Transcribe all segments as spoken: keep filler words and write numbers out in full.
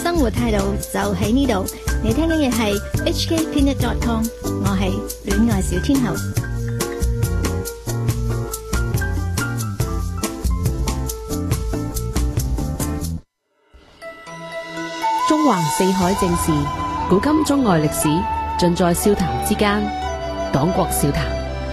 生活態度就喺呢度。你聽緊嘅係 H K Peanut dot com， 我係戀愛小天后。 中橫四海正事，古今中外歷史，盡在笑談之間。黨國笑談。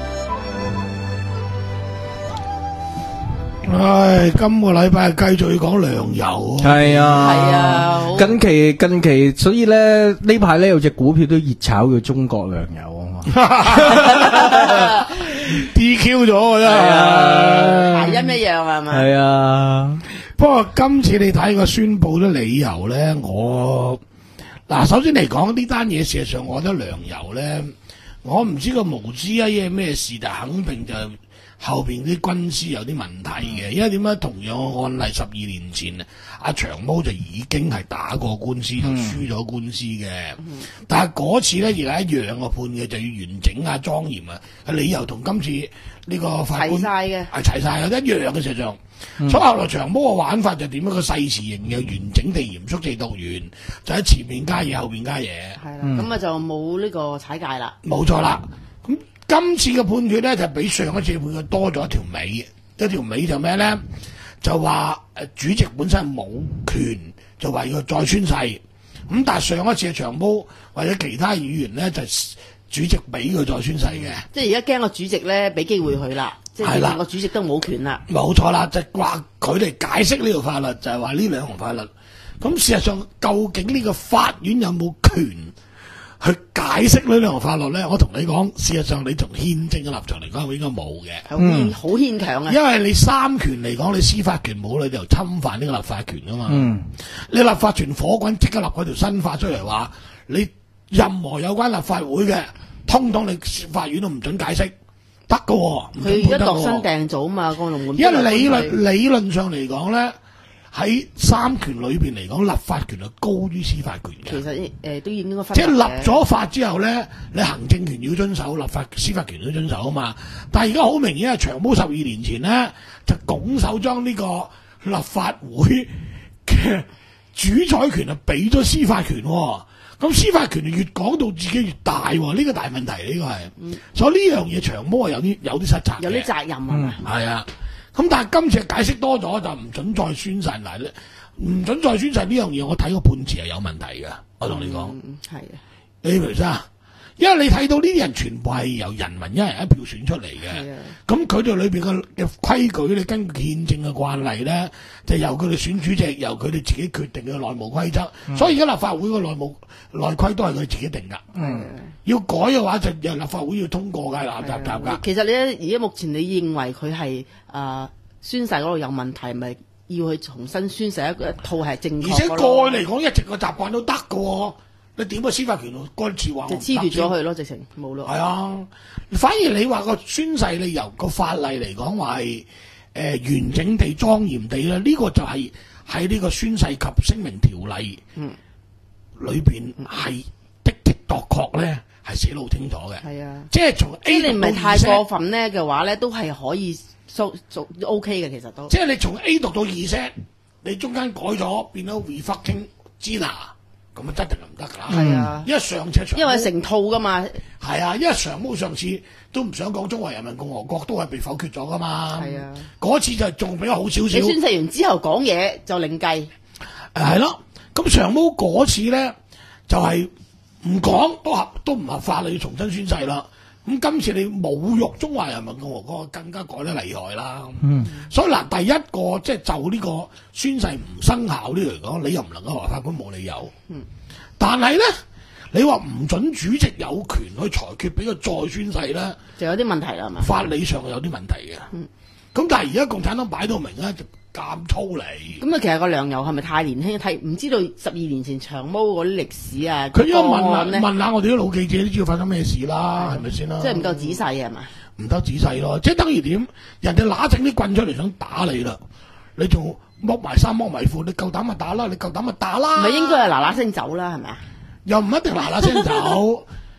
唉，今個禮拜繼續要講糧油。 係啊， 係啊， 近期近期，所以咧呢排咧有隻股票都熱炒叫中國糧油啊嘛 ，D Q 咗真係啊， 諧音一樣係咪？ 係啊， 不過今次你睇個宣佈啲理由咧，我嗱首先嚟講呢單嘢，事實上我覺得糧油咧，我唔知個無知啊嘢咩事，但肯定就後邊啲軍師有啲問題嘅，因為點解同樣嘅案例十二年前阿長毛就已經係打過官司，就輸咗官司嘅，嗯、但係嗰次咧亦係一樣嘅判嘅，就要完整啊莊嚴啊，理由同今次呢個法官齊晒嘅， 係齊晒嘅，一樣嘅實際上。嗯、所以後來長毛嘅玩法就點樣個誓詞型嘅完整地嚴肅地讀完，就喺前面加嘢，後邊加嘢。 係啦，咁啊、嗯、就冇呢個踩界啦。 冇錯啦。咁今次嘅判決咧就比上一次判決多咗一條尾，一條尾就咩咧？就話誒主席本身冇權，就話要再宣誓。咁但係上一次嘅長毛或者其他議員咧就主席俾佢再宣誓嘅。 即係而家驚個主席咧俾機會佢啦。即係兩個主席都冇權啦， 冇錯啦，就話佢哋解釋呢條法律，就係話呢兩項法律。咁事實上，究竟呢個法院有冇權去解釋呢兩項法律咧？我同你講，事實上你從憲政嘅立場嚟講，應該冇嘅。 嗯，好牽強啊！ 因為你三權嚟講，你司法權冇，你就侵犯呢個立法權啊嘛。嗯，你立法權火滾，即刻立嗰條新法出嚟話，你任何有關立法會嘅，通通你法院都唔准解釋。得噶， 佢而家度身訂造啊嘛，個龍門。 因為理論理論上嚟講咧，喺三權裏邊嚟講，立法權係高於司法權嘅。 其實誒、呃、都應該分。 即係立咗法之後咧，你行政權要遵守，立法司法權都遵守啊嘛。但係而家好明顯係長毛十二年前咧，就拱手將呢個立法會嘅主宰權啊俾咗司法權、哦。咁司法權越講到自己越大喎，呢、這個大問題呢、這個係，嗯、所以呢樣嘢長毛係有啲有啲失責嘅， 有啲責任係嘛？ 係、嗯、啊，咁但係今次解釋多咗就唔准再宣誓嗱咧，唔准再宣誓呢樣嘢，我睇個判詞係有問題嘅，我同你講， 係啊、 嗯，你明唔明啊？因為你睇到呢啲人全部係由人民一人一票選出嚟嘅，咁佢哋裏邊嘅嘅規矩咧，根據憲政嘅慣例咧，就由佢哋選主席，由佢哋自己決定嘅內務規則。嗯、所以而家立法會嘅內務內規都係佢哋自己定噶。嗯，要改嘅話就由立法會要通過㗎，立雜雜㗎。 其實你而家目前你認為佢係誒宣誓嗰度有問題，咪要去重新宣誓一個一套係正確？ 而且過去嚟講，一直個習慣都得㗎喎。你點個司法權干涉話？ 就黐住咗佢咯，直情冇咯。 係啊，反而你話個宣誓，你由個法例嚟講話係誒完整地、莊嚴地咧，呢、這個就係喺呢個宣誓及聲明條例嗯裏邊係的的確確咧係寫得好清楚嘅。係啊，即係從 A 你唔係太過分咧嘅話咧，都係可以做做 OK 嘅，其實都。 即係你從 A 讀到 Z， 你中間改咗變咗 reflecting Gina。咁啊，一定係唔得噶啦！係啊，因為上次長毛因為成套噶嘛， 係啊，因為長毛上次都唔想講中華人民共和國，都係被否決咗噶嘛。係啊，嗰次就仲比較好少少。 你宣誓完之後講嘢就另計。 誒係咯，咁長毛嗰次咧就係唔講都合都唔合法，你要重新宣誓啦。咁今次你侮辱中華人民共和國，更加改得厲害啦。嗯，所以嗱，第一個即係就呢個宣誓唔生效呢嚟講，你又唔能夠話法官冇理由。嗯，但係咧，你話唔准主席有權去裁決，俾佢再宣誓咧， 就有啲問題啦，係嘛？ 法理上有啲問題嘅。嗯，咁但係而家共產黨擺到明咧，就咁粗嚟。咁啊，其實個梁游係咪太年輕？睇唔知道十二年前長毛嗰啲歷史啊？ 佢應該問下問下我哋啲老記者都知道發生咩事啦，係咪先啦？ 即係唔夠仔細係嘛？ 唔得仔細咯，即係等於點？人哋揦整啲棍出嚟想打你啦，你仲剝埋衫剝埋褲，你夠膽咪打啦！你夠膽咪打啦！ 唔係應該係嗱嗱聲走啦，係咪啊？ 又唔一定嗱嗱聲走，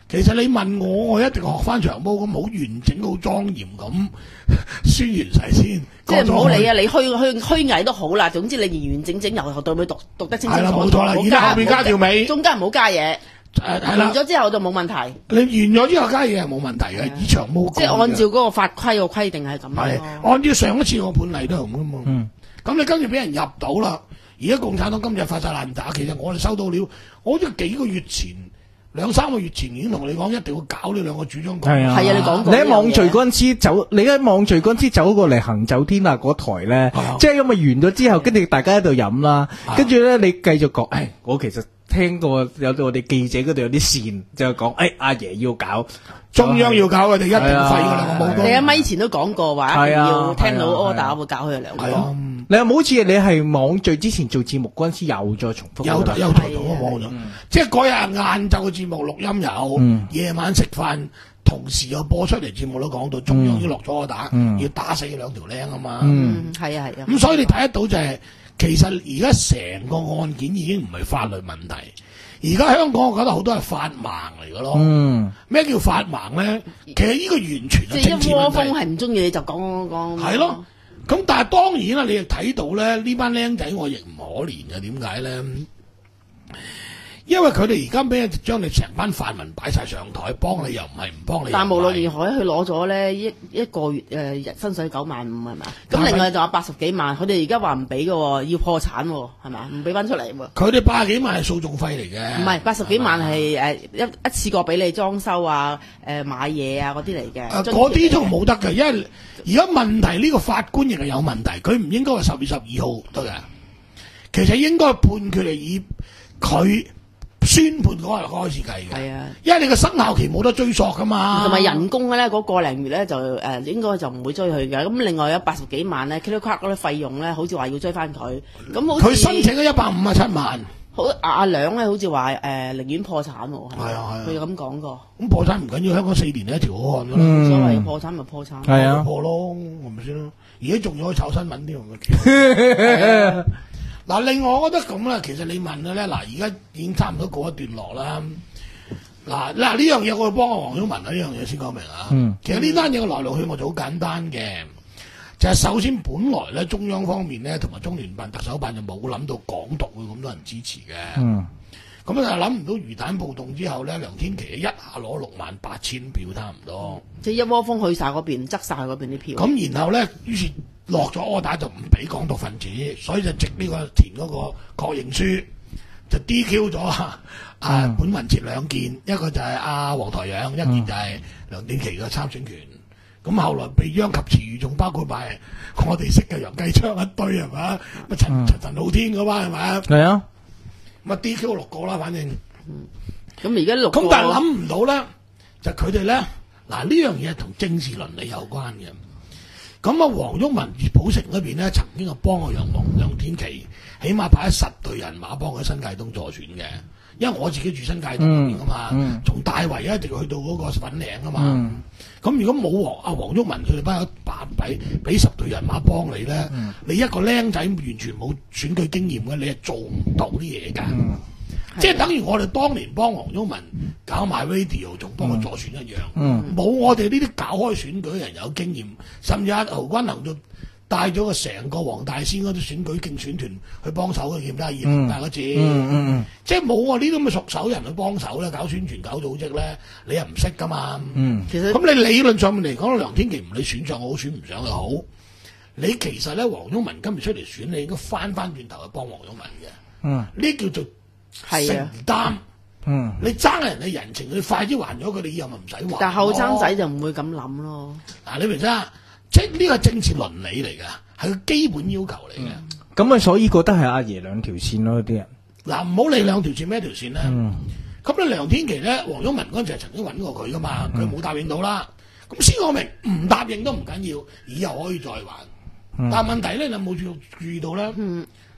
其實你問我，我一定學翻長毛咁好完整、好莊嚴咁宣完晒先。 即係唔好理啊！你虛虛虛偽都好啦，總之你完完整整由頭到尾讀讀得清清楚楚。 係啦，冇錯啦。然之後後邊加條尾， 中間唔好加嘢。 誒係啦。 完咗之後就冇問題。 你完咗之後加嘢係冇問題嘅，以長毛即係按照嗰個法規個規定係咁。 係按照上一次個判例都係咁噶嘛。嗯。咁你跟住俾人入到啦，而家共產黨今日發晒爛渣，其實我哋收到料，我好似幾個月前。兩三個月前已經同你講，一定要搞呢兩個主張。 係啊， 係啊，你講過。 你喺網聚嗰陣時走，你喺網聚嗰陣時走過嚟行走天下嗰台咧，即係因為完咗之後，跟住大家喺度飲啦，跟住咧你繼續講，誒，我其實聽過有我哋記者嗰度有啲線，就講，誒，阿爺要搞， 中央要搞，佢哋一定廢㗎啦，我冇講。 你喺咪前都講過話，一定要聽到 order 會搞佢哋兩個。 你有冇好似你係網聚之前做節目嗰陣時又再重複？ 有有有重複網咗，即係嗰日晏晝嘅節目錄音有，夜晚食飯同時又播出嚟節目都講到中央已經落咗個打，要打死兩條僆啊嘛。 嗯，係啊係啊。 咁所以你睇得到就係，其實而家成個案件已經唔係法律問題，而家香港我覺得好多係法盲嚟嘅咯。咩叫法盲咧？其實呢個完全係政治問題。 即係一窩蜂係唔中意你就講講講。 係咯。咁但係當然啦，你亦睇到咧，呢班僆仔我亦唔可憐嘅，點解咧？因為佢哋而家俾人將你成班泛民擺晒上台，幫你又唔係，唔幫你。 但無論如何，佢攞咗咧一一個月誒薪水九萬五係嘛？咁另外仲有八十幾萬，佢哋而家話唔俾嘅，要破產係嘛？唔俾翻出嚟喎。 佢哋八十幾萬係訴訟費嚟嘅。唔係八十幾萬係誒一一次過俾你裝修啊、誒買嘢啊嗰啲嚟嘅。 誒嗰啲就冇得嘅，因為而家問題呢個法官亦係有問題，佢唔應該話十月十二號得嘅，其實應該判決係以佢宣判嗰日開始計嘅。係啊，因為你個生效期冇得追溯噶嘛。 同埋人工咧，嗰個零月咧就誒應該就唔會追佢嘅。咁另外有八十幾萬咧 ，Kilo Clark 嗰啲費用咧，好似話要追翻佢。咁好似佢申請咗一百五十七萬。 好阿梁咧，好似話誒寧願破產喎。係啊係啊， 佢咁講過。 咁破產唔緊要，香港四年一條好漢噶啦。 所謂破產咪破產。 係啊， 破咯，係咪先咯？而家仲要可以炒新聞添，咪嗱，另外我覺得咁啦，其實你問嘅咧，嗱，而家已經差唔多告一段落啦。嗱嗱呢樣嘢我幫阿黃毓民啊，呢樣嘢先講明啊。嗯，其實呢單嘢嘅來龍去脈就好簡單嘅，就係、是、首先本來咧中央方面咧同埋中聯辦、特首辦就冇諗到港獨會咁多人支持嘅。嗯，咁就諗唔到魚蛋暴動之後咧，梁天琦一下攞六萬八千票差唔多， 即係一窩蜂去晒嗰邊，執晒嗰邊啲票。 咁然後咧，於是落咗柯打就唔俾港獨分子，所以就藉呢個填嗰個確認書就 D Q 咗啊、嗯、本文哲兩件，一個就係阿黃台仰，一件就係梁天琦嘅參選權。咁、嗯、後來被殃及池魚，仲包括埋我哋識嘅楊繼昌一堆係嘛，乜陳陳陳浩天嗰班係咪？係啊，咁啊 D Q 六個啦，反正。 咁而家六個。 咁但係諗唔到咧，就佢哋咧嗱呢樣嘢同政治倫理有關嘅。咁啊，黃毓民熱普城嗰邊咧，曾經係幫過楊黃梁天琦，起碼派咗十隊人馬幫佢新界東助選嘅。因為我自己住新界東嗰邊噶嘛，從、嗯嗯、大圍一直去到嗰個粉嶺啊嘛。咁、嗯、如果冇黃阿黃毓民佢哋班有八俾俾十隊人馬幫你咧，嗯、你一個僆仔完全冇選舉經驗嘅，你係做唔到啲嘢㗎。嗯、即係等於我哋當年幫黃毓民搞埋 radio， 仲幫佢助選一樣。冇、嗯嗯、我哋呢啲搞開選舉嘅人有經驗，甚至阿侯君衡就帶咗個成個黃大仙嗰啲選舉競選團去幫手嘅，記唔記得？葉劉大嗰次，嗯嗯嗯、即係冇我呢啲咁嘅熟手人去幫手咧，搞宣傳、搞組織咧，你又唔識噶嘛？嗯，其實咁你理論上面嚟講，梁天琦唔理選上好，選唔上又好，你其實咧黃毓民今日出嚟選，你應該翻翻轉頭去幫黃毓民嘅。嗯，呢叫做承擔。嗯，你爭人嘅人情，你快啲還咗佢，你以後咪唔使還。 但後生仔就唔會咁諗咯。嗱， 你明唔明啊？即係呢個政治倫理嚟㗎，係個基本要求嚟嘅。 咁啊、嗯，所以覺得係阿爺兩條線咯，啲人。 嗱，唔好理兩條線咩條線咧。咁咧、嗯，梁天琦咧，黃毓民嗰陣時係曾經揾過佢噶嘛，佢冇、嗯、答應到啦。咁先講明，唔答應都唔緊要，以後可以再還。嗯、但係問題咧，你有冇注注意到咧？嗯、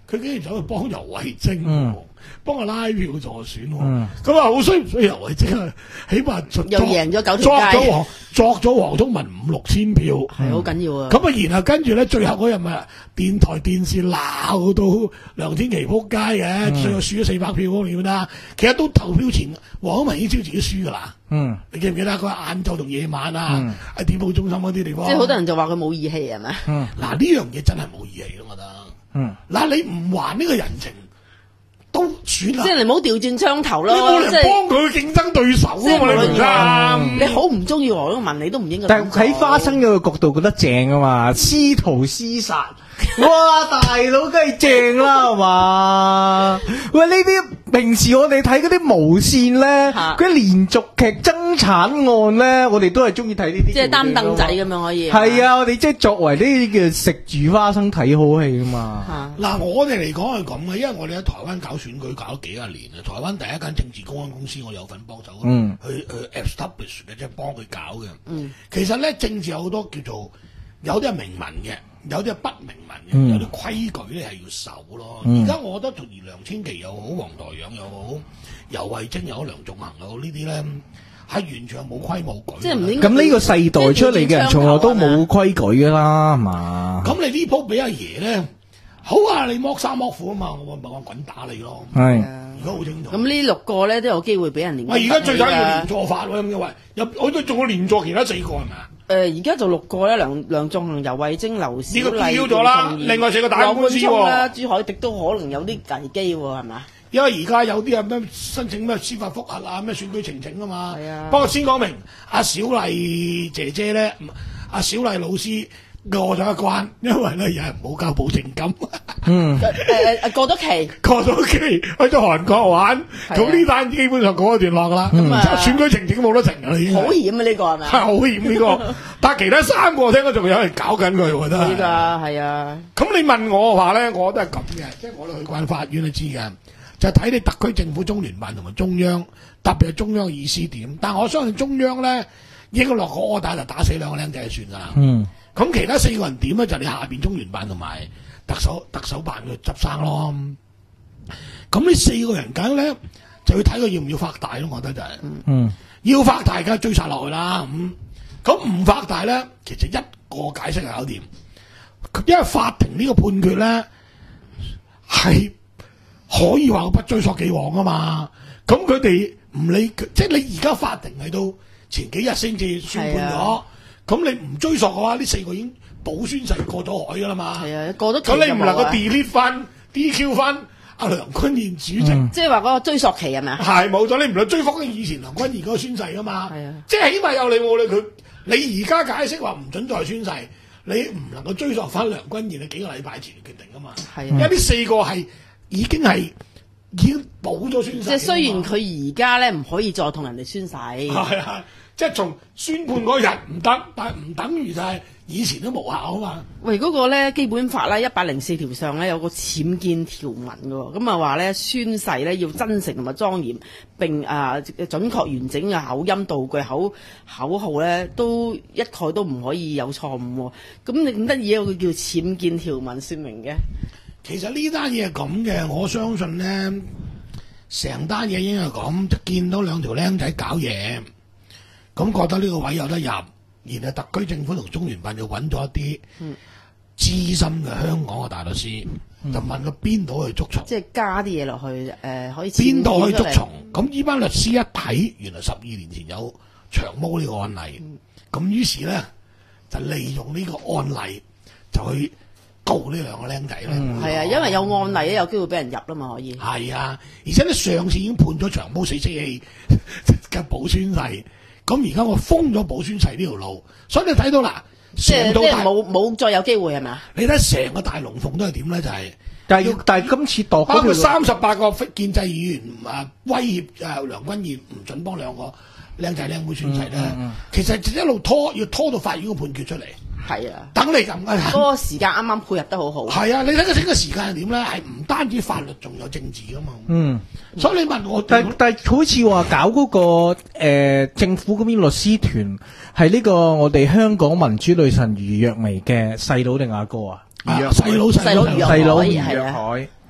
佢竟然走去幫游蕙禎， 嗯幫佢拉票助選喎。 嗯咁啊好衰唔衰游蕙禎啊？起碼又贏咗九作條街， 咗黃作咗黃宗文五六千票。 係好緊要啊！ 咁啊，然後跟住咧，最後嗰日咪電台電視鬧到梁天琦撲街嘅，最後輸咗四百票嗰個票啦。其實都投票前，黃宗文已經知道自己輸噶啦。 嗯， 你記唔記得佢晏晝同夜晚啊嗯？ 喺電報中心嗰啲地方， 即係好多人就話佢冇義氣係咪？ 嗯嗱呢樣嘢真係冇義氣咯，我覺得。 嗯， 嗱你唔還呢個人情，都算啦。 即係你唔好調轉槍頭你冇咯，即係嚟幫佢競爭對手即係啊嘛！你明唔明啊？ 你好唔中意黃宗文，你都唔應該咁做。 但係喺花生嘅角度覺得正啊嘛，師徒廝殺，哇大佬梗係正啦係嘛？喂呢啲平時我哋睇嗰啲無線咧， 嚇嗰啲連續劇爭產案咧，我哋都係中意睇呢啲， 即係擔凳仔咁樣可以。 係啊，我哋即係作為呢啲叫食住花生睇好戲啊嘛。 嚇嗱，我哋嚟講係咁嘅，因為我哋喺台灣搞選舉搞咗幾廿年啊。台灣第一間政治公關公司，我有份幫手， 嗯去去 establish 嘅，即係幫佢搞嘅。 嗯， 其實咧政治有好多叫做有啲係明文嘅，有啲係不明文嘅， 嗯有啲規矩咧係要守咯。 嗯而家我覺得從而梁天琦又好，黃台仰又好，游蕙禎又好，梁頌恆又好，呢啲咧係完全係冇規冇矩。 即係唔應該咁呢個世代出嚟嘅人，從來都冇規矩噶啦，係嘛？ 咁你呢鋪俾阿爺咧，好啊！你剝衫剝褲啊嘛，我咪我滾打你咯。 係而家好清楚。 咁呢六個咧都有機會俾人連。 喂，而家最緊要連坐法喎，咁嘅喂，有我都仲有連坐其他四個係咪啊？ 誒而家就六個咧，梁梁頌恆、游蕙禎、劉小呢個麗、 標咗啦姚松炎另外四個打官司喎羅冠聰啦，朱凱迪都可能有啲危機喎，係嘛？ 因為而家有啲係咩申請咩司法覆核啊，咩選舉呈請啊嘛。 係啊不過先講明，阿小麗姐姐咧，阿小麗老師過咗一關，因為咧有人冇交保證金。 嗯， 誒誒過咗期， 過咗期去咗韓國玩， 係啊咁呢單基本上告一段落㗎啦。 咁啊即係選舉呈請冇得停㗎啦，已經係。 好險啊！呢個係咪係好險呢個，但係其他三個我聽講仲有人搞緊佢，我覺得係係。 㗎，係啊。 咁你問我嘅話咧，我都係咁嘅，即係我都去慣法院都知嘅，就係睇你特區政府中聯辦同埋中央，特別係中央嘅意思點。但我相信中央咧應該落個柯打就打死兩個僆仔就算㗎啦。 嗯， 咁其他四個人點咧？就你下邊中聯辦同埋特首特首辦去執生咯。咁呢四個人梗咧就要睇佢要唔要發大咯，我覺得就係、 嗯， 要發大梗係追殺落去啦。咁咁唔發大咧，其實一個解釋就搞掂。因為法庭呢個判決咧係可以話我不追溯既往啊嘛。咁佢哋唔理，即係你而家法庭喺到前幾日先至宣判咗，咁、你唔追溯嘅話，呢四個已經保宣誓過咗海噶啦嘛。 係啊，過咗期咁你唔能夠就冇啊 delete 翻 D Q 翻阿梁君彥主席。 嗯即係話嗰個追溯期係咪啊？ 係冇咗，你唔能追復以前梁君彥嗰個宣誓噶嘛？ 係啊即係起碼有你冇你佢，你而家解釋話唔准再宣誓，你唔能夠追溯翻梁君彥你幾個禮拜前嘅決定噶嘛？ 係啊因為呢四個係已經係已經補咗宣誓㗎嘛。 即係雖然佢而家咧唔可以再同人哋宣誓， 係啊，即係從宣判嗰日唔得，但係唔等於就係以前都無效啊嘛。 喂，嗰、個咧基本法咧一百零四條上咧有個僭建條文嘅喎，咁啊話咧宣誓咧要真誠同埋莊嚴，並啊、準確完整嘅口音道具口口號咧都一概都唔可以有錯誤喎。咁你咁得意有個叫僭建條文説明嘅， 其實呢單嘢係咁嘅，我相信咧，成單嘢應該係咁，就見到兩條僆仔搞嘢，咁覺得呢個位有得入，然後特區政府同中聯辦就揾咗一啲資深嘅香港嘅大律師， 嗯、 就問佢邊度去捉蟲， 即係加啲嘢落去誒、呃，可以邊度去僭建出嚟捉蟲。咁呢班律師一睇，原來十二年前有長毛呢個案例，咁、嗯、於是咧就利用呢個案例就去告呢兩個僆仔咧。 嗯係啊，因為有案例咧，有機會俾人入啦嘛，可以。 係啊，而且咧上次已經判咗長毛死死氣嘅保宣誓，咁而家我封咗保宣誓呢條路，所以你睇到啦， 即係即係成到大冇冇再有機會係咪啊？ 你睇成個大龍鳳都係點咧？就係、 但係但係今次度包括嗰條三十八個建制議員啊威脅啊梁君彥唔準幫兩個靚仔靚妹宣誓咧， 嗯嗯嗯其實就一路拖，要拖到法院嘅判決出嚟， 係啊， 等你咁嘅。 嗰個時間啱啱配合得好好。 係啊，你睇佢整個時間係點咧？係唔單止法律，仲有政治噶嘛。 嗯。 所以你問我， 但但好似話搞嗰、個、呃、政府嗰邊律師團係呢個我哋香港民主女神余若薇嘅細佬定阿哥啊？ 啊余若細佬細佬細佬余若細佬余海係啊若海，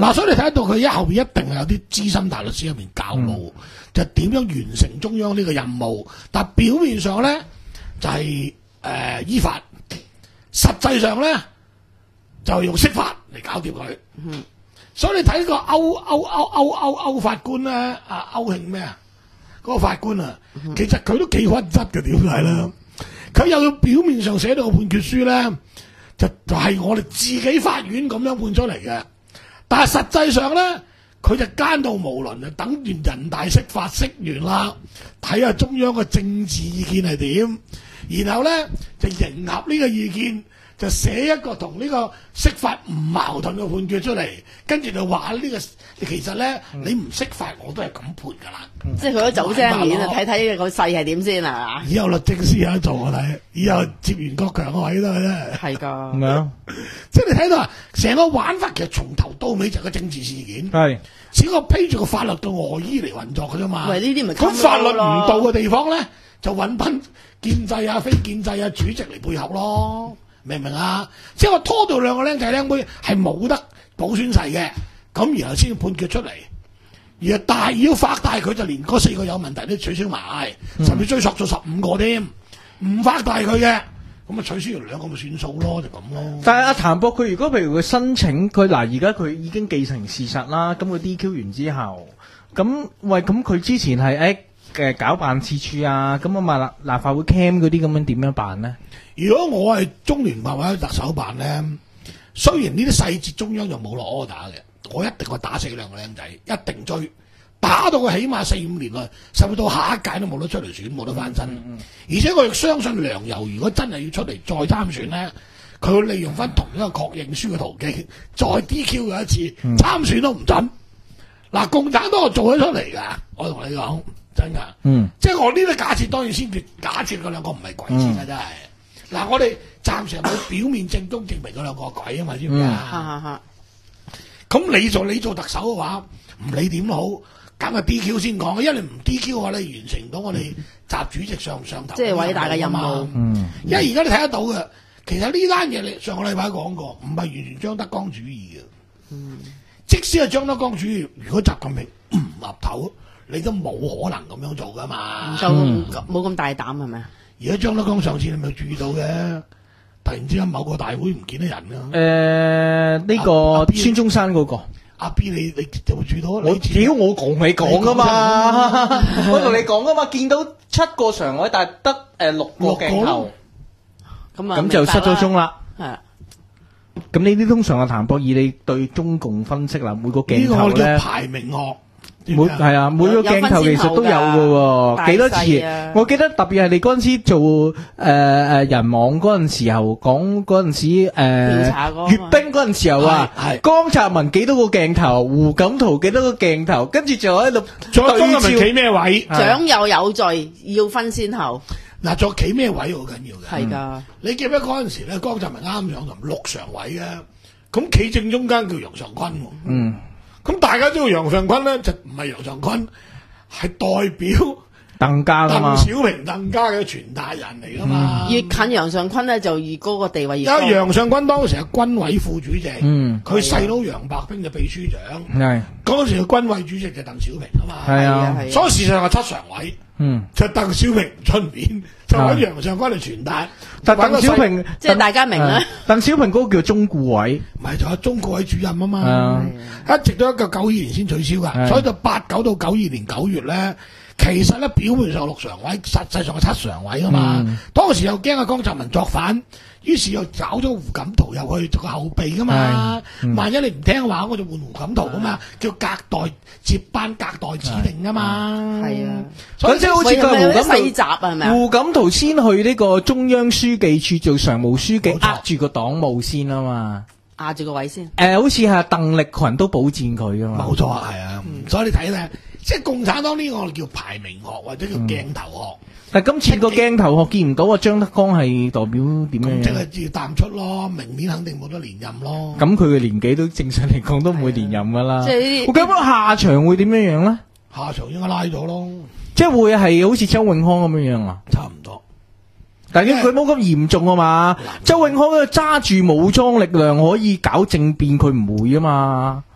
嗱，所以你睇得到佢一後邊一定係有啲資深大律師入面教路，嗯、就點樣完成中央呢個任務。但表面上咧就係、是、誒、呃、依法，實際上咧就用釋法嚟搞掂佢。嗯，所以你睇呢個歐歐歐歐歐歐法官咧，啊歐慶咩啊？嗰、那個法官啊，嗯、其實佢都幾屈質嘅，點解咧？佢又要表面上寫到個判決書咧，就就係、是、我哋自己法院咁樣判出嚟嘅。但係實際上咧，佢就奸到無倫，就等完人大釋法釋完啦，睇下中央嘅政治意見係點，然後咧就迎合呢個意見，就寫一個同呢個釋法唔矛盾嘅判決出嚟，跟住就話呢、這個其實咧、嗯、你唔釋法我都係咁判㗎啦。 嗯、即係佢都走聲面啊，睇睇個勢係點先啊！ 以後律政司有得做我睇，以後接完國強個位都係啫。係㗎， 咁樣即係你睇到啊，成個玩法其實從頭到尾就係個政治事件， 係只不過披住個法律嘅外衣嚟運作㗎啫嘛。 喂，呢啲咪咁法律唔到嘅地方咧，就揾班建制啊、非建制啊主席嚟配合咯，明唔明啊？即係我拖到兩個僆仔僆妹係冇得補宣誓嘅，咁然後先判決出嚟。而大要發大佢就連嗰四個有問題都取消埋，嗯、甚至追索咗十五個添，唔發大佢嘅，咁啊取消完兩個咪算數咯，就咁咯。 但係阿譚博佢如果譬如佢申請佢嗱，而家佢已經既成事實啦，咁佢 D Q 完之後，咁喂咁佢之前係誒嘅搞辦事處啊，咁啊嘛立立法會 cam 嗰啲咁樣點樣辦呢？ 如果我係中聯辦或者特首辦咧，雖然呢啲細節中央就冇落 order 嘅。我一定會打死兩個僆仔，一定追，打到佢起碼四五年內，甚至到下一屆都冇得出嚟選，冇得翻身。嗯嗯、而且我亦相信梁游如果真係要出嚟再參選咧，佢會利用翻同一個確認書嘅途徑，再 D Q 佢一次，嗯、參選都唔準。嗱，共產黨係做咗出嚟㗎，我同你講真㗎。嗯，即係我呢啲假設當然先決假設嗰兩個唔係鬼先㗎，真係。嗱，我哋暫時冇表面證供證明嗰兩個鬼啊嘛，知唔知啊？咁你做你做特首嘅話，唔理點都好，梗係 D Q 先講，因為你唔 D Q 嘅話，你完成到我哋習主席上唔上台， 即係偉大嘅任務。嗯， 因為而家你睇得到嘅，其實呢單嘢你上個禮拜講過，唔係完全張德江主義嘅。嗯，即使係張德江主義，如果習近平唔岌頭，你都冇可能咁樣做噶嘛。 就冇咁大膽係咪啊？ 而家張德江上次你咪注意到嘅。突然之間某個大會唔見得人㗎。誒、 呃，呢、這個孫中山嗰、那個阿 B， 你你就會注意到？ 我屌我講你講噶嘛，我同你講噶嘛，見到七個常委，但係得誒六個鏡頭，咁啊咁就失咗蹤啦。係啊，咁呢啲通常阿譚博爾你對中共分析啦，每個鏡頭咧， 叫排名學。 每係啊，每個鏡頭其實都有嘅喎，幾多次？啊、我記得特別係你嗰陣時做誒誒、呃、人網嗰陣時候，講嗰陣時誒閱兵嗰陣時候啊，江澤民幾多個鏡頭，胡錦濤幾多個鏡頭，跟住就喺度仲有江澤民企咩位？ 長幼有序，要分先後。 嗱，仲企咩位好緊要嘅？ 係噶、嗯， 你記得嗰陣時咧，江澤民啱上台六常委嘅，咁企正中間叫楊尚昆。嗯。咁大家知道楊尚昆咧就唔係楊尚昆，係代表鄧家噶嘛， 鄧小平鄧家嘅傳達人嚟噶嘛。 越近楊尚昆咧就越高個地位越高。 因為楊尚昆當時係軍委副主席，嗯，佢細佬楊白冰就秘書長，係嗰時嘅軍委主席就鄧小平啊嘛， 係啊， 所以事實上係七常委，嗯，就鄧小平出面，就揾楊尚昆嚟傳達。 但鄧小平即係大家明啦。 鄧小平嗰個叫中顧委， 唔係仲有中顧委主任啊嘛，一直到一九九二年先取消噶，所以就八九到九二年九月咧。其實咧表面上六常委，實際上係七常委啊嘛。嗯、當時又驚阿江澤民作反，於是又找咗胡錦濤入去做個後備噶嘛。嗯、萬一你唔聽話，我就換胡錦濤噶嘛，叫隔代接班、隔代指定噶嘛。係啊， 所以即係好似個胡錦濤集係咪啊？ 胡錦濤先去呢個中央書記處做常務書記，握住個黨務先啊嘛， 壓住個位先。誒、 呃，好似係鄧力群都保薦佢噶嘛。 冇錯，係啊。嗯、所以你睇咧。即係共產黨呢個我哋叫排名學或者叫鏡頭學， 嗯、但係今次個鏡頭學見唔到啊，張德江係代表點樣？ 即係要淡出咯，明年肯定冇得連任咯。 咁佢嘅年紀都正常嚟講都唔會連任噶啦。 即係我諗下場會點樣樣咧？ 下場應該拉咗咯， 即係會係好似周永康咁樣樣啊？ 差唔多， 但係佢冇咁嚴重啊嘛。周永康揸住武裝力量可以搞政變，佢唔會啊嘛。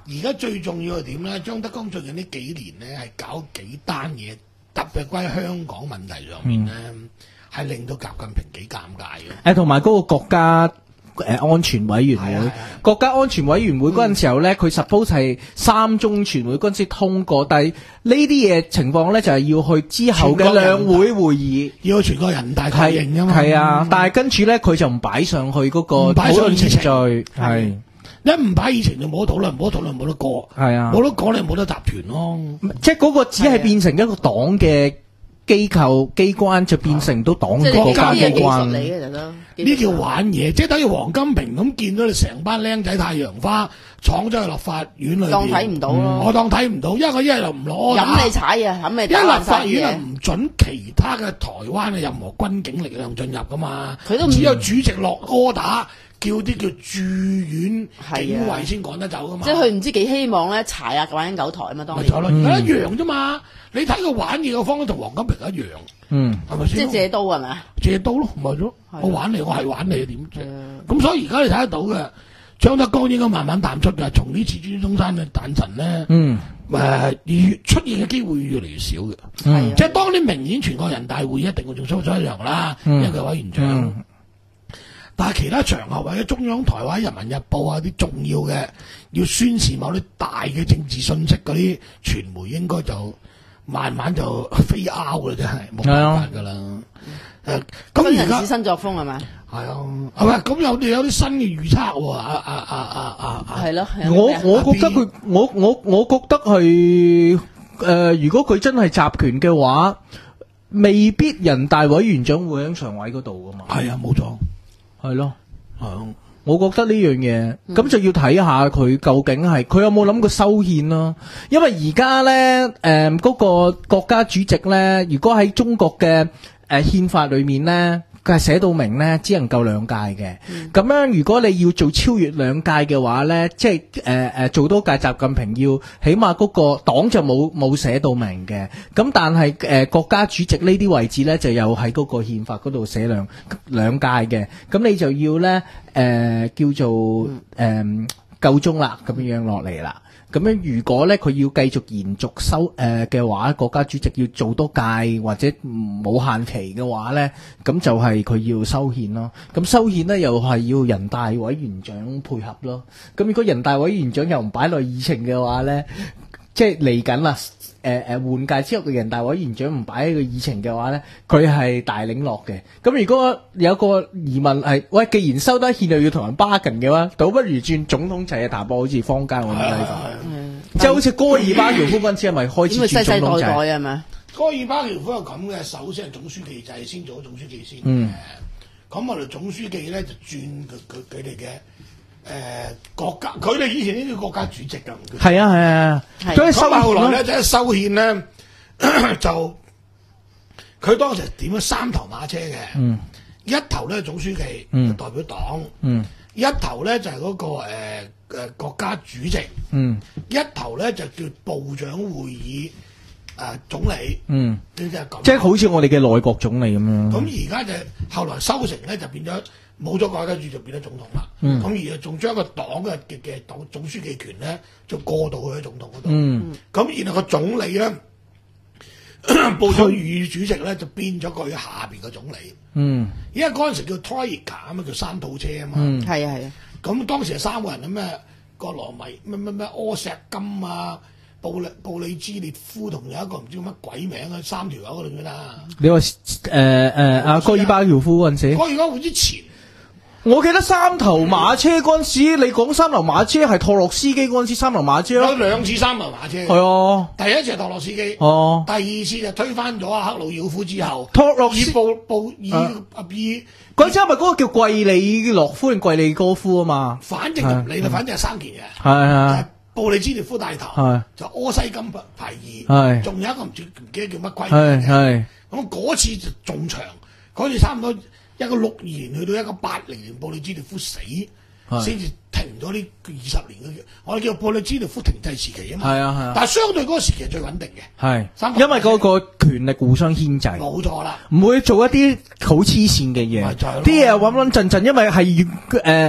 而家最重要係點咧？張德江最近呢幾年咧係搞幾單嘢，特別關於香港問題上面咧，係、嗯、令到習近平幾尷尬嘅。 誒，同埋嗰個國家誒安全委員會，國家安全委員會嗰陣時候咧，佢 suppose 係三中全會嗰陣時通過，但係呢啲嘢情況咧就係要去之後嘅兩會會議， 要去全國人大確認㗎嘛。 係啊，嗯、但係跟住咧佢就唔擺上去嗰個討論程序，係一唔擺以前就冇得討論，冇得討論冇得過，係啊，冇得講你冇得集團咯。 即係嗰個只係變成一個黨嘅機構機關，就變成到黨嘅國家機關。 呢叫玩嘢，即係等於黃金平咁見到你成班僆仔太陽花闖咗去立法院裏邊， 當睇唔到咯。 我當睇唔到，因為我一係就唔攞， 飲你踩啊，飲你一立法院係唔准其他嘅台灣嘅任何軍警力量進入噶嘛，佢都只有主席落柯打。叫啲叫駐院警衛先趕得走噶嘛， 即係佢唔知幾希望咧柴啊玩九台啊嘛，當年咪就係咯，而家一樣啫嘛。你睇佢玩嘢嘅方式同黃金平一樣，嗯，係咪先？ 即係借刀係咪？ 借刀咯，咪咗我玩你，我係玩你，點啫？咁所以而家你睇得到嘅，張德江應該慢慢淡出嘅，從呢次孫中山嘅誕辰咧，嗯，誒越出現嘅機會越嚟越少嘅，係即係當你明顯全國人大會議一定會做出咗一樣啦，因為佢委員長。但係其他場合或者中央台或者人民日報啊啲重要嘅要宣示某啲大嘅政治信息嗰啲傳媒，應該就慢慢就飛 out 啦，真係冇辦法噶啦。誒，咁而家新作風係咪？ 係啊，係咪？咁有啲有啲新嘅預測喎，啊啊啊啊啊啊！ 係咯， 我我覺得佢，我我我覺得係誒，如果佢真係集權嘅話，未必人大委員長會喺常委嗰度噶嘛。 係啊，冇錯。 係咯，係，我覺得呢樣嘢咁就要睇下佢究竟係佢有冇諗過修憲咯。因為而家咧，誒、呃、嗰、嗰個國家主席咧，如果喺中國嘅誒憲法裏面咧，佢係寫到明咧，只能夠兩屆嘅。咁、嗯、樣如果你要做超越兩屆嘅話咧，即係誒誒做多屆習近平要，起碼嗰個黨就冇冇寫到明嘅。咁但係誒、呃、國家主席呢啲位置咧，就有喺嗰個憲法嗰度寫兩兩屆嘅。咁你就要咧誒、呃、叫做誒、呃、夠鐘啦，咁樣落嚟啦。咁樣如果咧佢要繼續延續修誒嘅話，國家主席要做多屆或者冇限期嘅話咧，咁就係佢要修憲咯。咁修憲咧又係要人大委員長配合咯。咁如果人大委員長又唔擺落議程嘅話咧，即係嚟緊啦。誒誒換屆之後嘅人大委員長唔擺喺個議程嘅話咧，佢係大領落嘅。咁如果有個疑問係，喂，既然收得憲又要同人 bargain 嘅話，倒不如轉總統制嘅談判，好似坊間我哋睇法，即係好似戈爾巴喬夫嗰陣時係咪開始轉總統制？世世代代係咪？ 戈爾巴喬夫係咁嘅，首先係總書記制先做咗總書記先嘅。咁、嗯、我哋總書記咧就轉佢佢佢哋嘅。誒、呃，國家佢哋以前呢啲國家主席噶， 係啊係啊，咁咁後來咧即係修憲咧，就佢當時點咗三頭馬車嘅，嗯，一頭咧總書記，嗯，代表黨，嗯，一頭咧就係、是、嗰、那個誒誒、呃、國家主席，嗯，一頭咧就叫部長會議誒、呃、總理，嗯，即係咁，即係好似我哋嘅內閣總理咁樣。咁而家就後來修成咧就變咗。冇咗國家主席就變咗總統啦，咁、嗯、而仲將個黨嘅嘅嘅黨總書記權咧就過渡去總統嗰度，咁、嗯、然後個總理咧部長與主席咧就變咗佢下邊嘅總理，嗯，因為嗰陣時叫 Troika 啊嘛，叫三套車啊嘛，係啊係啊，咁當時係三個人啊咩，葛羅米咩咩咩柯錫金啊，布利布里茲列夫同有一個唔知乜鬼名啊，三條友嗰度啦。你話誒誒阿戈爾巴喬夫嗰陣時，戈爾巴喬夫之前。我記得三頭馬車嗰陣時，你講三頭馬車係托洛斯基嗰陣時三頭馬車咯，有兩次三頭馬車。係啊，第一次係托洛斯基，哦，第二次就推翻咗阿克魯曉夫之後，托洛斯布布爾阿 B 嗰陣時係咪嗰個叫季里洛夫定季里哥夫啊嘛？反正唔理啦，反正係三件嘅，係係布里茲列夫帶頭，就柯西金排二，仲有一個唔知唔記得叫乜鬼名嘅，咁嗰次就仲長，嗰次差唔多。一個六二年去到一個八零年，布里茲列夫死，先至停咗呢二十年嘅，我哋叫布里茲列夫停滯時期啊嘛。係啊係啊，但係相對嗰個時期係最穩定嘅。係，因為嗰個權力互相牽制。冇錯啦，唔會做一啲好黐線嘅嘢。啲嘢穩穩陣陣，因為係誒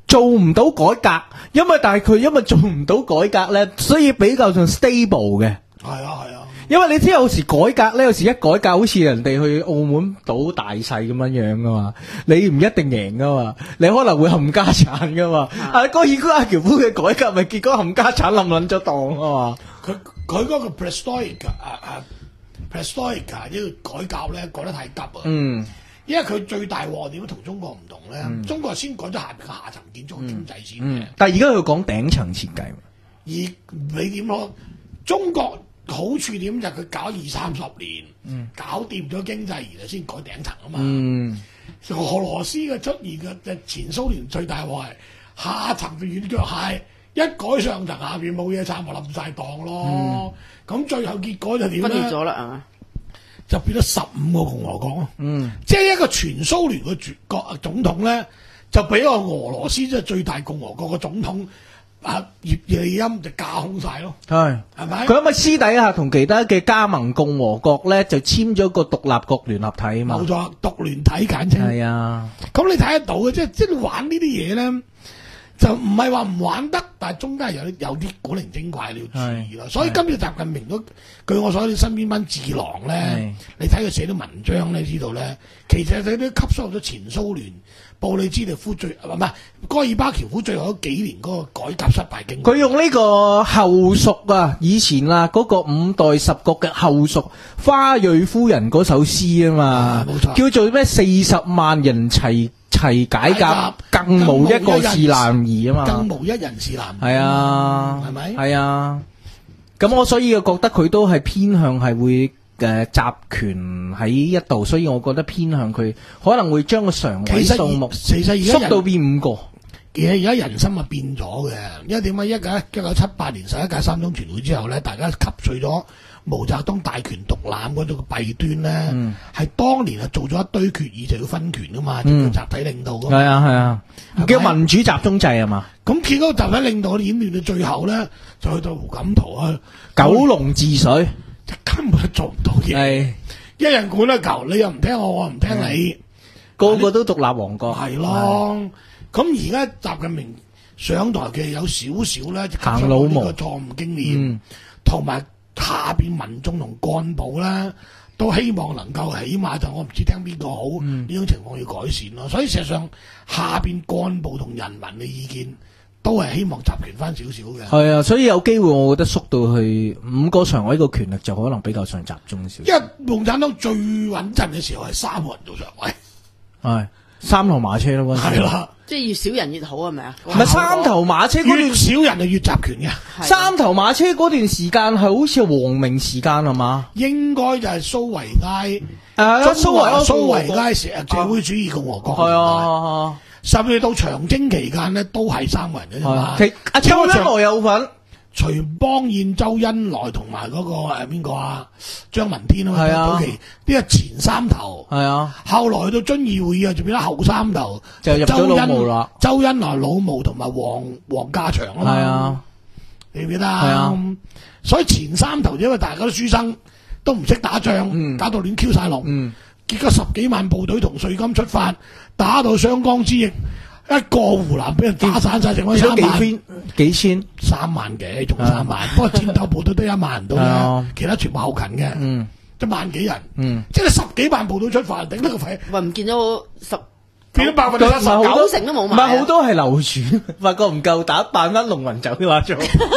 做唔到改革，因為但係佢因為做唔到改革咧，所以比較上 stable 嘅。 係啊係啊。 因為你知有時改革咧，有時一改革好似人哋去澳門賭大細咁樣樣噶嘛，你唔一定贏噶嘛，你可能會冚家產噶嘛。啊，高爾夫阿喬夫嘅改革咪結果冚家產冧撚咗檔啊嘛。 佢佢嗰個 Perestroika 啊啊 Perestroika 呢個改革咧改得太急啊。嗯。因為佢最大鑊點同中國唔同咧，嗯、中國先改咗下邊嘅下層建築經濟先嘅、嗯嗯。但係而家佢講頂層設計。而你點講？中國好處點就係佢搞二三十年，嗯、搞掂咗經濟，然後先改頂層啊嘛。嗯、俄羅斯嘅出現嘅前蘇聯最大鑊係下層嘅軟腳蟹，一改上層下邊冇嘢撐，咪冧晒檔咯。咁、嗯、最後結果就點咧？分裂咗啦啊！就變咗十五個共和國咯，嗯，即係一個全蘇聯嘅主國總統咧，就俾個俄羅斯即係最大共和國嘅總統啊葉利欽就架空晒咯，係係咪？佢因為私底下同其他嘅加盟共和國咧就簽咗個獨立國聯合體啊嘛，冇錯，獨聯體簡稱係啊。咁你睇得到嘅，即係即係玩呢啲嘢咧，就唔係話唔玩得，但係中間有有啲古靈精怪你要注意咯。所以今次習近平都據我所知身邊班智囊咧，你睇佢寫啲文章咧，知道咧，其實佢都吸收咗前蘇聯布里茲涅夫最唔係戈爾巴喬夫最後嗰幾年嗰個改革失敗經驗。佢用呢個後屬啊，以前啊嗰、那個五代十國嘅後屬花蕊夫人嗰首詩啊嘛，冇錯，叫做咩四十萬人齊。齊解甲，更無一個是男兒啊嘛，更無一人是男兒。係啊，係咪？係啊。咁我所以我覺得佢都係偏向係會誒集權喺一度，所以我覺得偏向佢可能會將個常委數目其實縮到變五個。其實而家人心啊變咗嘅，因為點解一九一九七八年十一屆三中全會之後咧，大家吸取咗毛澤東大權獨攬嗰種弊端咧，係、嗯、當年啊做咗一堆決議就要分權噶嘛，嗯、叫集體領導噶嘛。係啊係啊，係叫民主集中制啊嘛。咁結果集體領導演變到最後咧，就去到胡錦濤啊，九龍治水，根本做唔到嘢。係一人管一球，你又唔聽我，我唔聽你，個個都獨立王國。係咯。咁而家習近平上台嘅有少少咧，行老毛嘅錯誤經驗，同埋、嗯、下邊民眾同幹部咧，都希望能夠起碼就我唔知聽邊個好，呢、嗯、種情況要改善咯。所以事實上下邊幹部同人民嘅意見都係希望集權翻少少嘅。係啊，所以有機會我覺得縮到去五個常委嘅權力就可能比較上集中少少。因為共產黨最穩陣嘅時候係三個人做常委，係三頭馬車咯，係啦。即係越少人越好係咪啊？唔係三頭馬車嗰段越少人就越集權嘅。三頭馬車嗰段時間係好似黃明時間係嘛？應該就係蘇維埃誒，蘇維蘇維埃社社會主義共和國係啊，甚至到長征期間咧都係三個人嘅啫嘛。阿周恩來有份。徐邦彥、周恩來同埋嗰個誒邊個啊？張聞天啊嘛，早期呢個前三頭，係啊，後來到遵義會議啊，就變咗後三頭，就入咗老毛啦。周恩來、老毛同埋黃黃家祥啊嘛，係啊，你唔記得啊？係啊，所以前三頭因為大家都書生，都唔識打仗，嗯、打到亂 Q 晒龍，嗯、結果十幾萬部隊同稅金出發，打到湘江之役。一個湖南俾人打散晒，剩翻三萬幾千，幾千三萬幾，仲三萬。不過戰鬥部隊得一萬人到啫，其他全部後勤嘅，嗯，一萬幾人，嗯，即係十幾萬部隊出發，頂得個肺。喂，唔見咗十，變咗百分之十九成都冇埋。唔係好多係流傳，發覺唔夠打，扮翻農民走嘅話做。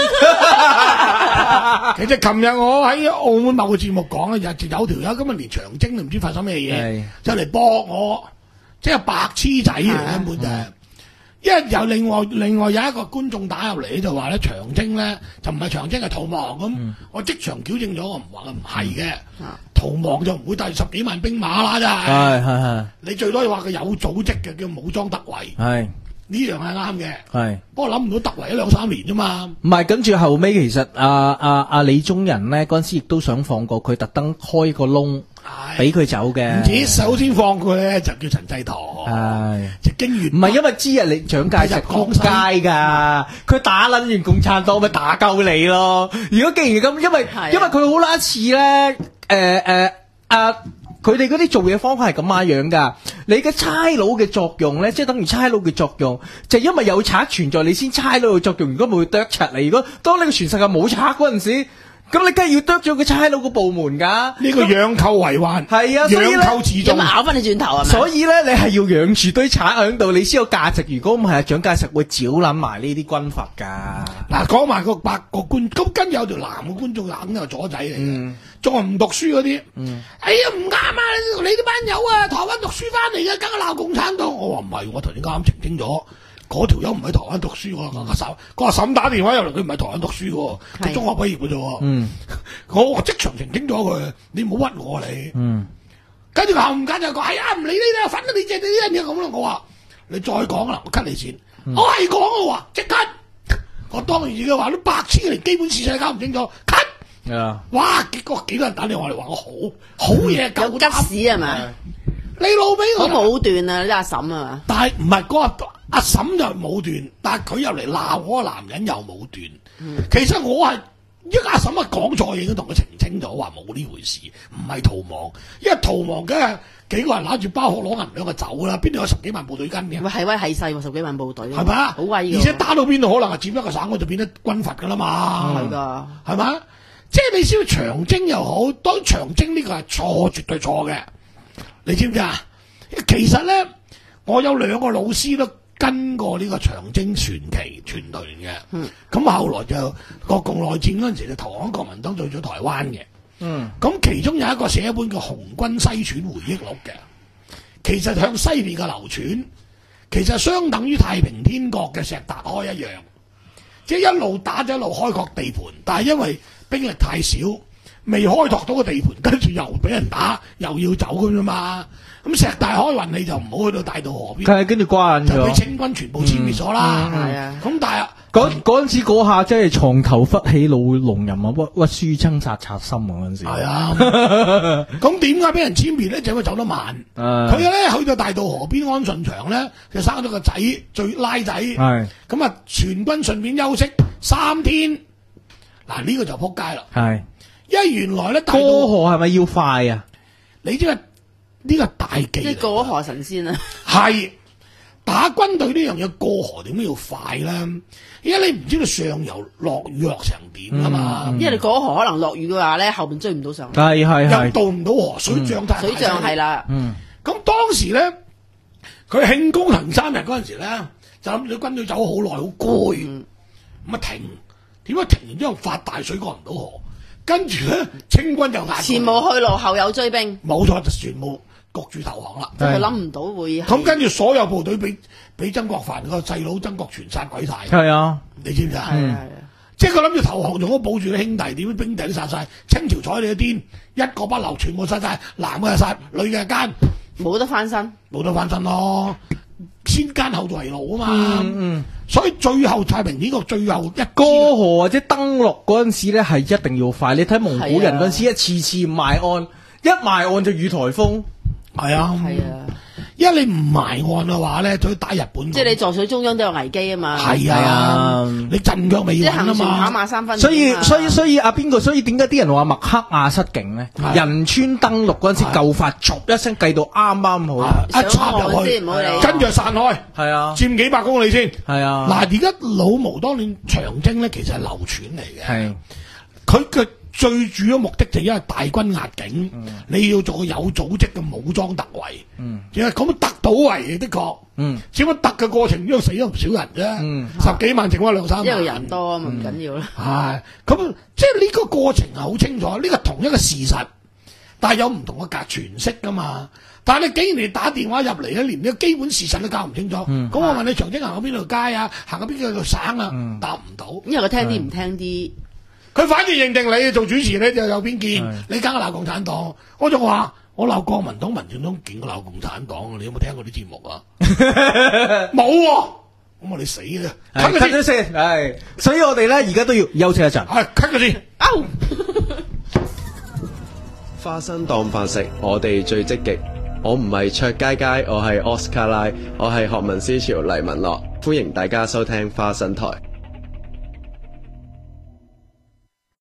其實琴日我喺澳門某個節目講咧，就有條友今日連長征都唔知發生咩嘢，就嚟搏我。即係白痴仔嚟嘅根本就係，因為有另外另外有一個觀眾打入嚟就話咧長征咧就唔係長征係逃亡咁，嗯、我即場矯正咗，我唔話唔係嘅，嗯、逃亡就唔會帶十幾萬兵馬啦，真係，係係係，你最多要話佢有組織嘅叫武裝突圍，係。呢樣係啱嘅，係，不過諗唔到突圍一兩三年啫嘛。唔係，跟住後尾其實阿阿阿李宗仁咧嗰陣時亦都想放過佢，特登開個窿俾佢走嘅。唔止，首先放佢咧就叫陳濟棠，係，就經完。唔係因為知啊，你蔣介石撲街噶，佢打捻完共產黨咪打鳩你咯。如果既然咁，因為因為佢好啦似咧，誒誒阿。 佢哋嗰啲做嘢方法係咁樣樣噶。你嘅差佬嘅作用咧，即係等於差佬嘅作用，就係因為有賊存在，你先差佬嘅作用。如果冇剁賊嚟，如果當你個全世界冇賊嗰陣時，咁你梗係要剁咗個差佬個部門噶。 呢個養寇為患， 係啊，所以養寇自重， 咁咬翻你轉頭係咪？ 所以咧，你係要養住堆賊喺度，你先有價值。如果唔係，蔣介石會剿冧埋呢啲軍閥噶。 嗱，講埋個八個官，咁跟住有條男嘅觀眾肯定係左仔嚟嘅，仲係唔讀書嗰啲。哎呀，唔啱啊！你啲班友啊，台灣讀書翻嚟嘅，梗係鬧共產黨。我話唔係，我頭先啱澄清咗，嗰條友唔喺台灣讀書喎。阿嬸，個阿嬸打電話入嚟，佢唔係台灣讀書喎，佢中學畢業嘅啫喎。嗯，我即場澄清咗佢，你唔好屈我你。嗯，跟住後唔緊就講，係啊，唔理呢啲，反正你借你呢樣嘢咁啦。我話你再講啦，我 cut 你線。我係講嘅喎，即刻。我當然自己話啲白痴連基本事實搞唔清楚 cut。 啊！ 哇！結果幾多人打電話嚟話我好好嘢， 有吉屎係咪？ 你老味我好武斷啊！呢阿嬸啊嘛， 但係唔係嗰個阿嬸就武斷，但係佢入嚟鬧嗰個男人又武斷。嗯、其實我係一阿嬸一講錯嘢，已經同佢澄清咗，話冇呢回事，唔係逃亡。因為逃亡梗係幾個人揦住包殼攞銀兩就走啦，邊度有十幾萬部隊跟嘅？ 喂，係威係勢喎，十幾萬部隊， 係咪啊？ 好威嘅， 而且打到邊度可能係佔一個省，我就變得軍閥噶啦嘛。 係噶、嗯， 係嘛？即係你知道長征又好，當長征呢個係錯，絕對錯嘅。你知唔知啊？其實咧，我有兩個老師都跟過呢個長征傳奇傳團嘅。嗯，咁後來就國共內戰嗰陣時就投降國民黨，去咗台灣嘅。嗯，咁其中有一個寫一本叫《紅軍西傳回憶錄》嘅，其實向西邊嘅流傳，其實相等於太平天國嘅石達開一樣，即係一路打就一路開拓地盤，但係因為兵力太少，未開拓到個地盤，跟住又俾人打，又要走咁啫嘛。咁石大開運，你就唔好去到大渡河邊， 係跟住關咗， 就俾清軍全部殲滅咗啦。 係啊， 咁但係嗰嗰陣時嗰下真係床頭忽起老龍吟啊，屈屈書生殺賊心啊嗰陣時。係啊， 咁點解俾人殲滅咧？就因為走得慢。佢咧去到大渡河邊安順祥咧，就生咗個仔，最拉仔。係咁啊，全軍順便休息三天。嗱，呢個就撲街啦。係，因為原來咧過河係咪要快啊？ 你知唔知呢個大忌？ 即係過河神仙啊！ 係打軍隊呢樣嘢過河點解要快咧？因為你唔知道上游落雨落成點啊嘛。嗯嗯、因為你過河可能落雨嘅話咧，後邊追唔到上。 係係係， 又渡唔到河，水漲太。 水漲係啦。嗯。咁當時咧，佢慶功行三日嗰陣時咧，就諗住軍隊走好耐，好攰，咁啊停。點解停完之後發大水過唔到河？跟住咧，清軍就壓前無去路，後有追兵。 冇錯，就全部焗住投降啦。 就係諗唔到會。 咁跟住所有部隊俾俾曾國藩個細佬曾國荃殺鬼晒。 係啊， 你知唔知啊？ 係啊係啊。 即係佢諗住投降，仲好保住啲兄弟，點樣兵弟都殺晒。清朝睬你一癲，一個不留，全部殺晒，男嘅殺，女嘅奸， 冇得翻身， 冇得翻身咯。先奸後為奴啊嘛， 嗯嗯， 所以最後太平天國最後一過河或者登陸嗰陣時咧，係一定要快。你睇蒙古人嗰陣時，一次次埋岸，一埋岸就遇颱風， 係啊，係啊。因為你唔埋岸嘅話咧，就要打日本。 即係你坐水中央都有危機啊嘛。 係啊，你陣腳未穩啊嘛。 即係行船跑馬三分。 所以所以所以阿邊個？所以點解啲人話麥克亞失警咧？仁川登陸嗰陣時，舊法唰一聲計到啱啱好， 一插入去，跟住散開。係啊，佔幾百公里先。係啊。嗱，而家老毛當年長征咧，其實係流傳嚟嘅。係，佢嘅。最主要目的就係因為大軍壓境，嗯、你要做個有組織嘅武裝突圍，因為咁突到圍的確，嗯、只不過突嘅過程中死咗唔少人啫，嗯、十幾萬剩翻兩三萬， 因為人多啊嘛，唔緊要啦。 係咁，即係呢個過程係好清楚，呢、呢個同一個事實，但係有唔同嘅格詮釋噶嘛。但係你竟然你打電話入嚟咧，連呢個基本事實都搞唔清楚，咁、嗯、我問你長征行過邊度街啊，行過邊度省啊，嗯、答唔到， 因為佢聽啲唔聽啲。 佢反正認定你做主持咧就有偏見，你梗係鬧共產黨。我就話我鬧國民黨、民進黨，勁過鬧共產黨。你有冇聽過啲節目啊？冇喎，咁我哋死啦！cut 佢先， 先係，所以我哋咧而家都要休息一陣。 係 cut 佢先。 花生當飯食，我哋最積極。我唔係卓佳佳，我係奧斯卡拉，我係學民思潮黎文樂，歡迎大家收聽花生台。